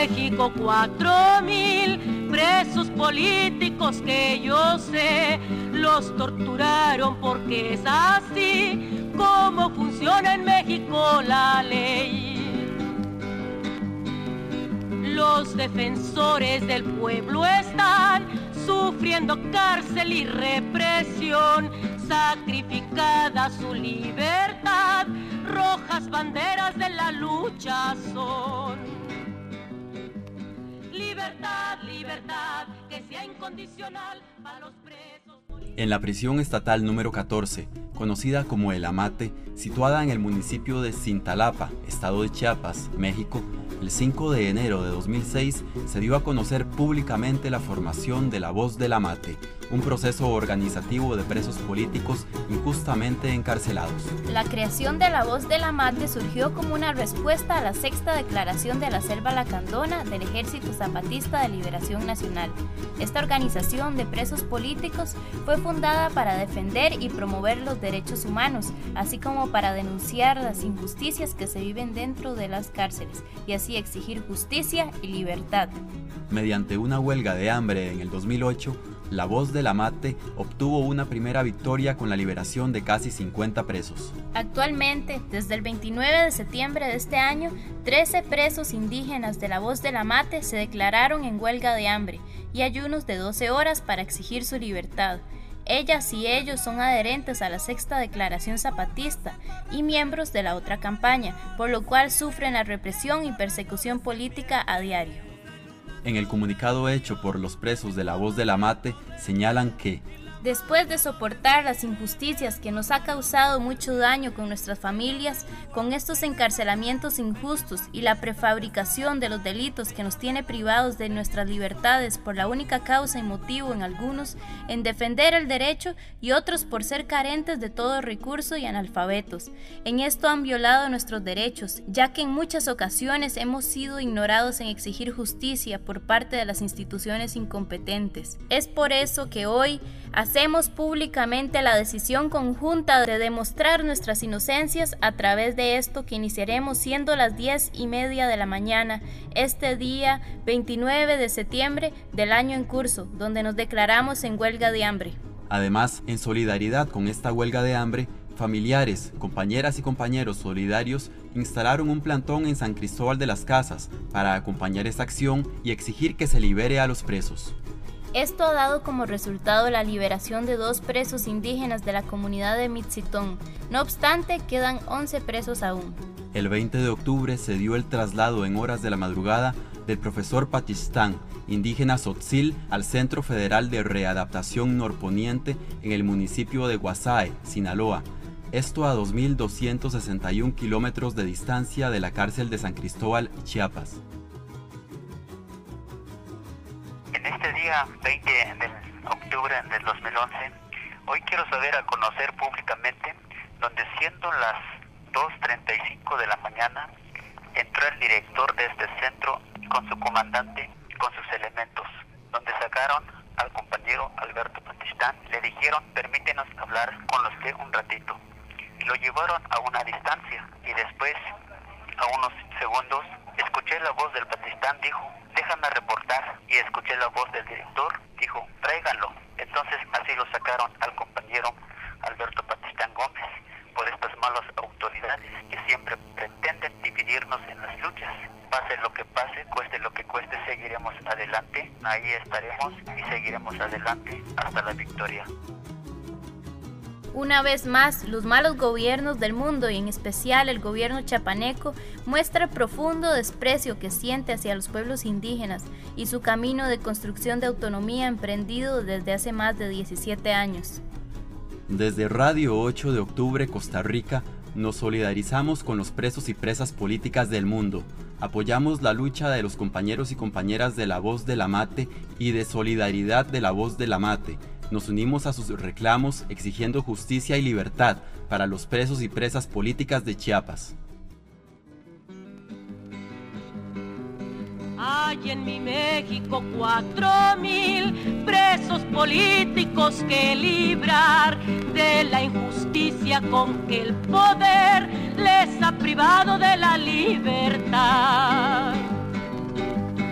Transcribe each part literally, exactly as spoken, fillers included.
México cuatro mil presos políticos que yo sé, los torturaron porque es así como funciona en México la ley. Los defensores del pueblo están sufriendo cárcel y represión, sacrificada su libertad, rojas banderas de la lucha son. Libertad, libertad, que sea incondicional para los presos. En la prisión estatal número catorce, conocida como El Amate, situada en el municipio de Cintalapa, estado de Chiapas, México, el cinco de enero de dos mil seis se dio a conocer públicamente la formación de La Voz del Amate, un proceso organizativo de presos políticos injustamente encarcelados. La creación de La Voz del Amate surgió como una respuesta a la sexta declaración de la Selva Lacandona del Ejército Zapatista de Liberación Nacional. Esta organización de presos políticos fue fundada para defender y promover los derechos humanos, así como para denunciar las injusticias que se viven dentro de las cárceles y así exigir justicia y libertad. Mediante una huelga de hambre en el dos mil ocho, La Voz del Amate obtuvo una primera victoria con la liberación de casi cincuenta presos. Actualmente, desde el veintinueve de septiembre de este año, trece presos indígenas de La Voz del Amate se declararon en huelga de hambre y ayunos de doce horas para exigir su libertad. Ellas y ellos son adherentes a la sexta declaración zapatista y miembros de la otra campaña, por lo cual sufren la represión y persecución política a diario. En el comunicado hecho por los presos de La Voz del Amate, señalan que después de soportar las injusticias que nos ha causado mucho daño con nuestras familias, con estos encarcelamientos injustos y la prefabricación de los delitos que nos tiene privados de nuestras libertades por la única causa y motivo en algunos, en defender el derecho y otros por ser carentes de todo recurso y analfabetos. En esto han violado nuestros derechos, ya que en muchas ocasiones hemos sido ignorados en exigir justicia por parte de las instituciones incompetentes. Es por eso que hoy hacemos públicamente la decisión conjunta de demostrar nuestras inocencias a través de esto que iniciaremos siendo las diez y media de la mañana, este día veintinueve de septiembre del año en curso, donde nos declaramos en huelga de hambre. Además, en solidaridad con esta huelga de hambre, familiares, compañeras y compañeros solidarios instalaron un plantón en San Cristóbal de las Casas para acompañar esta acción y exigir que se libere a los presos. Esto ha dado como resultado la liberación de dos presos indígenas de la comunidad de Mitzitón. No obstante, quedan once presos aún. El veinte de octubre se dio el traslado en horas de la madrugada del profesor Patistán, indígena Tzotzil, al Centro Federal de Readaptación Norponiente en el municipio de Guasave, Sinaloa. Esto a dos mil doscientos sesenta y un kilómetros de distancia de la cárcel de San Cristóbal, Chiapas. En este día veinte de octubre del dos mil once, hoy quiero saber a conocer públicamente donde siendo las dos treinta y cinco de la mañana entró el director de este centro con su comandante y con sus elementos, donde sacaron al compañero Alberto Patistán, le dijeron permítenos hablar con usted un ratito, y lo llevaron a una distancia y después a unos segundos escuché la voz del Patistán, dijo déjame reportar, y escuché la voz del director, dijo tráiganlo. Entonces así lo sacaron al compañero Alberto Patistán Gómez por estas malas autoridades que siempre pretenden dividirnos en las luchas. Pase lo que pase, cueste lo que cueste, seguiremos adelante, ahí estaremos y seguiremos adelante hasta la victoria. Una vez más, los malos gobiernos del mundo y en especial el gobierno chapaneco muestra el profundo desprecio que siente hacia los pueblos indígenas y su camino de construcción de autonomía emprendido desde hace más de diecisiete años. Desde Radio ocho de octubre, Costa Rica, nos solidarizamos con los presos y presas políticas del mundo. Apoyamos la lucha de los compañeros y compañeras de La Voz del Amate y de Solidaridad de La Voz del Amate. Nos unimos a sus reclamos exigiendo justicia y libertad para los presos y presas políticas de Chiapas. Hay en mi México cuatro mil presos políticos que librar de la injusticia con que el poder les ha privado de la libertad.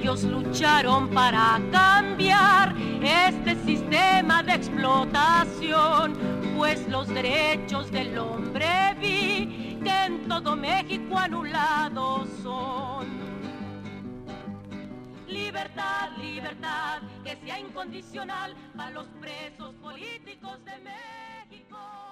ellos lucharon para cambiar este sistema de explotación, pues los derechos del hombre vi que en todo México anulados son. Libertad, libertad, que sea incondicional para los presos políticos de México.